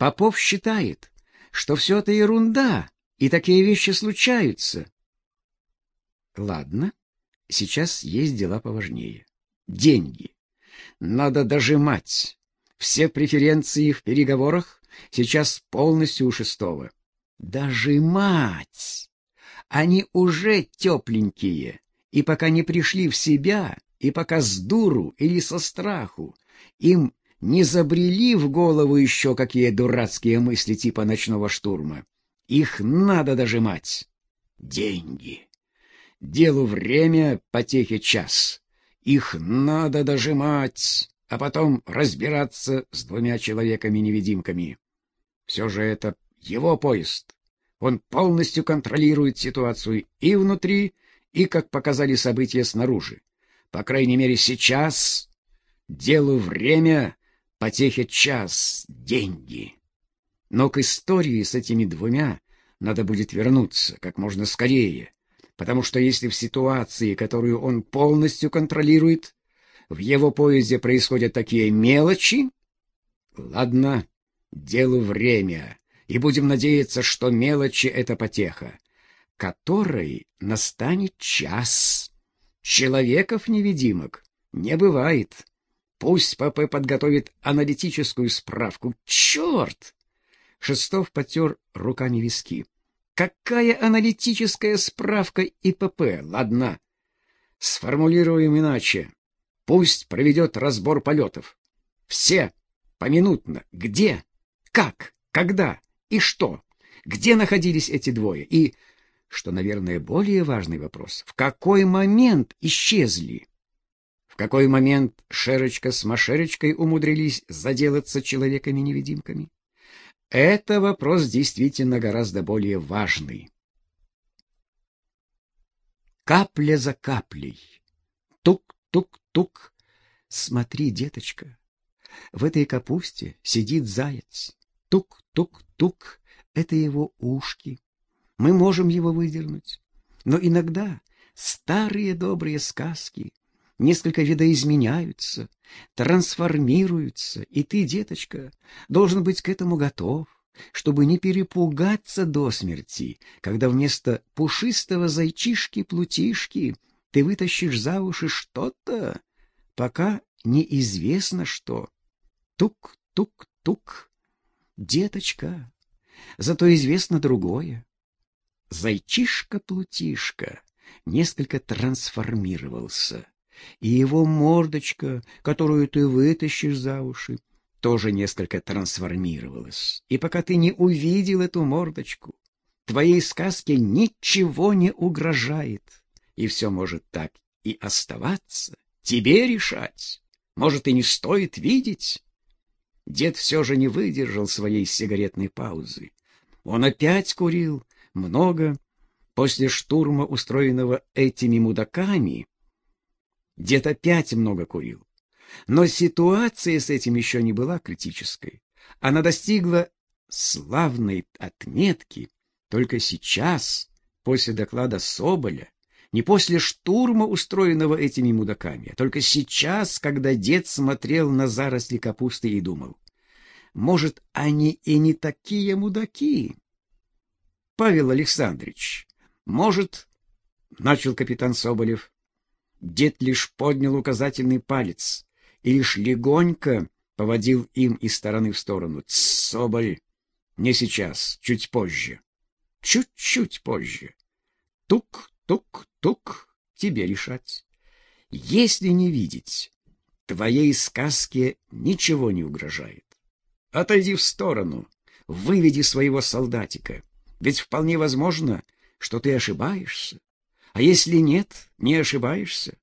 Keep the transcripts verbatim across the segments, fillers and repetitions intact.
Попов считает, что все это ерунда, и такие вещи случаются. Ладно, сейчас есть дела поважнее. Деньги. Надо дожимать. Все преференции в переговорах сейчас полностью у Шестого. Дожимать! Они уже тепленькие, и пока не пришли в себя, и пока с дуру или со страху им не забрели в голову еще какие дурацкие мысли типа ночного штурма. Их надо дожимать. Деньги. Делу время, потехе час. Их надо дожимать, а потом разбираться с двумя человеками-невидимками. Все же это его поезд. Он полностью контролирует ситуацию и внутри, и, как показали события, снаружи. По крайней мере, сейчас делу время, потехе час, деньги. Но к истории с этими двумя надо будет вернуться как можно скорее, потому что если в ситуации, которую он полностью контролирует, в его поезде происходят такие мелочи, ладно, делу время, и будем надеяться, что мелочи — это потеха, которой настанет час. Человеков-невидимок не бывает. Пусть ПП подготовит аналитическую справку. Черт! Шестов потер руками виски. Какая аналитическая справка и ПП? Ладно, сформулируем иначе. Пусть проведет разбор полетов. Все, поминутно, где, как, когда и что, где находились эти двое и, что, наверное, более важный вопрос, в какой момент исчезли. В какой момент Шерочка с Машерочкой умудрились заделаться человеками-невидимками? Это вопрос действительно гораздо более важный. Капля за каплей. Тук-тук-тук. Смотри, деточка, в этой капусте сидит заяц. Тук-тук-тук. Это его ушки. Мы можем его выдернуть. Но иногда старые добрые сказки несколько видоизменяются, трансформируются, и ты, деточка, должен быть к этому готов, чтобы не перепугаться до смерти, когда вместо пушистого зайчишки-плутишки ты вытащишь за уши что-то, пока неизвестно что. Тук-тук-тук. Деточка, зато известно другое. Зайчишка-плутишка несколько трансформировался, и его мордочка, которую ты вытащишь за уши, тоже несколько трансформировалась. И пока ты не увидел эту мордочку, твоей сказке ничего не угрожает, и все может так и оставаться. Тебе решать. Может, и не стоит видеть. Дед все же не выдержал своей сигаретной паузы. Он опять курил много. После штурма, устроенного этими мудаками, дед опять много курил. Но ситуация с этим еще не была критической. Она достигла славной отметки только сейчас, после доклада Соболя, не после штурма, устроенного этими мудаками, а только сейчас, когда дед смотрел на заросли капусты и думал: может, они и не такие мудаки? Павел Александрович, может, — начал капитан Соболев. Дед лишь поднял указательный палец и лишь легонько поводил им из стороны в сторону. — Тсс, Соболь, не сейчас, чуть позже. Чуть-чуть позже. Тук-тук-тук, тебе решать. Если не видеть, твоей сказке ничего не угрожает. Отойди в сторону, выведи своего солдатика. Ведь вполне возможно, что ты ошибаешься. А если нет, не ошибаешься,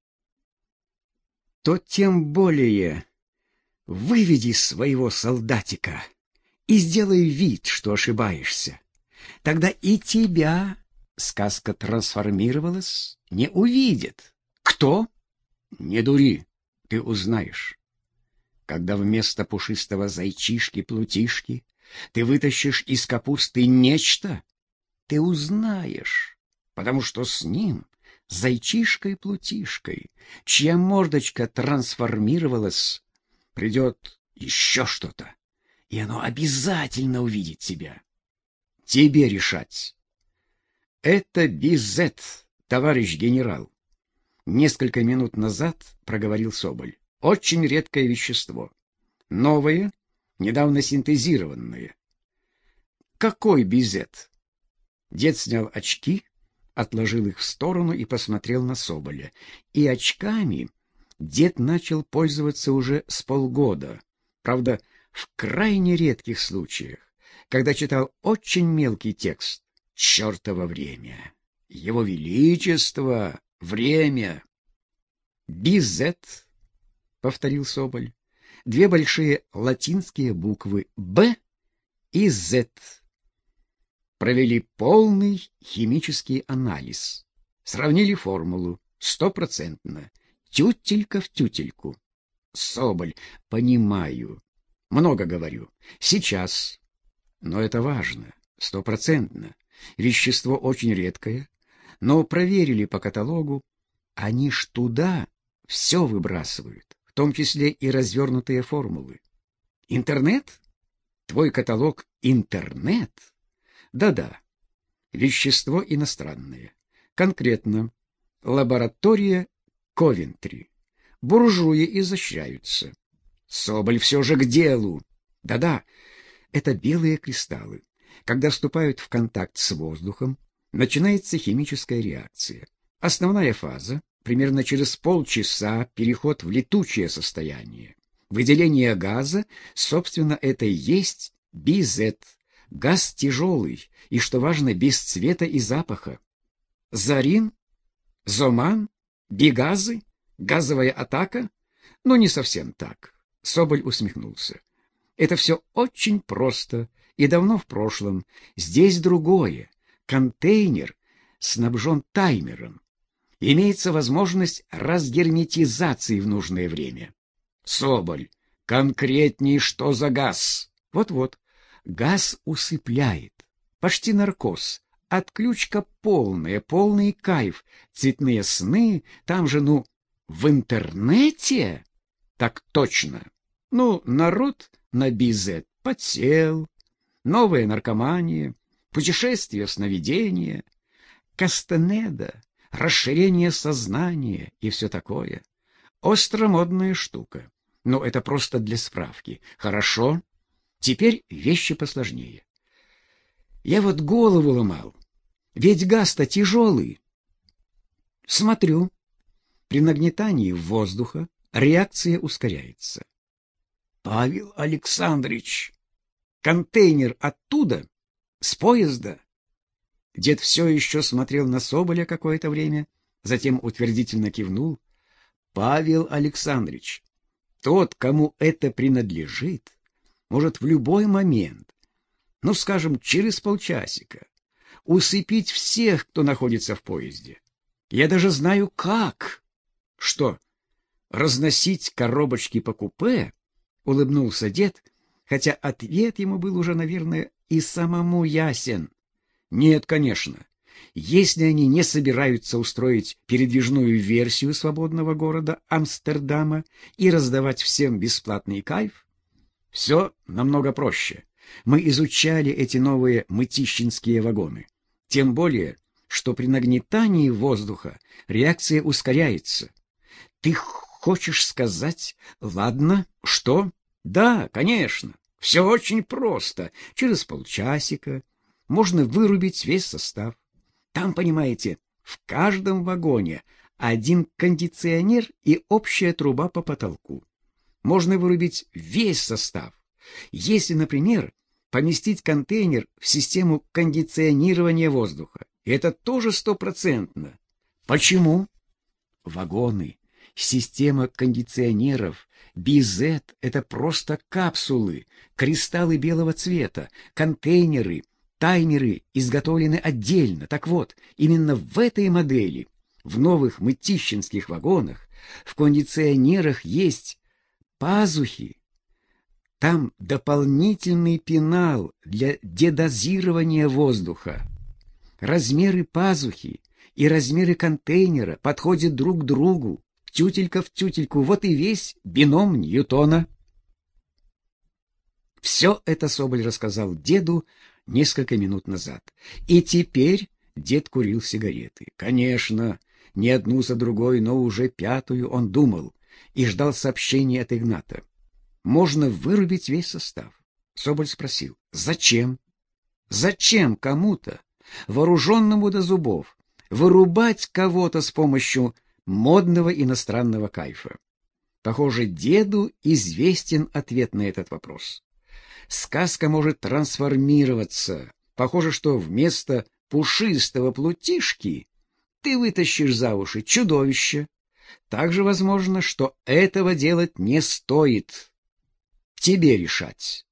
то тем более выведи своего солдатика и сделай вид, что ошибаешься. Тогда и тебя сказка трансформировалась, не увидит. Кто? Не дури, ты узнаешь. Когда вместо пушистого зайчишки-плутишки ты вытащишь из капусты нечто, ты узнаешь, потому что с ним, зайчишкой-плутишкой, чья мордочка трансформировалась, придет еще что-то. и оно обязательно увидит тебя. Тебе решать. Это Bizet, товарищ генерал. Несколько минут назад проговорил Соболь. Очень редкое вещество. Новое, недавно синтезированное. Какой Bizet? Дед снял очки, отложил их в сторону и посмотрел на Соболя. И очками дед начал пользоваться уже с полгода. Правда, в крайне редких случаях, когда читал очень мелкий текст. Чёртово время! Его Величество! Время! Bizet, повторил Соболь. Две большие латинские буквы «Б» и «З». Провели полный химический анализ. Сравнили формулу стопроцентно. Тютелька в тютельку. Соболь, понимаю. Много говорю. Сейчас. Но это важно. Стопроцентно. Вещество очень редкое. Но проверили по каталогу. Они ж туда все выбрасывают. В том числе и развернутые формулы. Интернет? Твой каталог — интернет? Да-да. Вещество иностранное. Конкретно. Лаборатория Ковентри. Буржуи изощряются. Соболь, все же к делу. Да-да, это белые кристаллы. Когда вступают в контакт с воздухом, начинается химическая реакция. Основная фаза — примерно через полчаса переход в летучее состояние. Выделение газа, собственно, это и есть Bizet. Газ тяжелый и, что важно, без цвета и запаха. Зарин? Зоман? Бигазы? Газовая атака? Ну, не совсем так. Соболь усмехнулся. Это все очень просто и давно в прошлом. Здесь другое. Контейнер снабжен таймером. Имеется возможность разгерметизации в нужное время. Соболь, конкретней, что за газ? Вот-вот. Газ усыпляет. Почти наркоз. Отключка полная, полный кайф. Цветные сны, там же, ну, в интернете? Так точно. Ну, народ на Bizet подсел. Новая наркомания, путешествие в сновидение, Кастанеда, расширение сознания и все такое. Остромодная штука. Но это просто для справки. Хорошо? Теперь вещи посложнее. Я вот голову ломал. Ведь газ-то тяжелый. Смотрю. При нагнетании воздуха реакция ускоряется. Павел Александрович, контейнер оттуда? С поезда? Дед все еще смотрел на Соболя какое-то время, затем утвердительно кивнул. Павел Александрович, тот, кому это принадлежит, может в любой момент, ну, скажем, через полчасика, усыпить всех, кто находится в поезде. Я даже знаю, как. Что, разносить коробочки по купе? Улыбнулся дед, хотя ответ ему был уже, наверное, и самому ясен. Нет, конечно. Если они не собираются устроить передвижную версию свободного города Амстердама и раздавать всем бесплатный кайф, все намного проще. Мы изучали эти новые мытищинские вагоны. Тем более, что при нагнетании воздуха реакция ускоряется. Ты хочешь сказать, ладно, что? Да, конечно. Все очень просто. Через полчасика можно вырубить весь состав. Там, понимаете, в каждом вагоне один кондиционер и общая труба по потолку. Можно вырубить весь состав. Если, например, поместить контейнер в систему кондиционирования воздуха. И это тоже стопроцентно. Почему? Вагоны, система кондиционеров, Bizet — это просто капсулы, кристаллы белого цвета, контейнеры, таймеры изготовлены отдельно. Так вот, именно в этой модели, в новых мытищинских вагонах, в кондиционерах есть пазухи. Там дополнительный пенал для дедозирования воздуха. Размеры пазухи и размеры контейнера подходят друг к другу, тютелька в тютельку. Вот и весь бином Ньютона. Все это Соболь рассказал деду несколько минут назад. И теперь дед курил сигареты. Конечно, не одну за другой, но уже пятую он думал и ждал сообщения от Игната. Можно вырубить весь состав. Соболь спросил: зачем? Зачем кому-то, вооруженному до зубов, вырубать кого-то с помощью модного иностранного кайфа? Похоже, деду известен ответ на этот вопрос. Сказка может трансформироваться. Похоже, что вместо пушистого плутишки ты вытащишь за уши чудовище. Также возможно, что этого делать не стоит. Тебе решать.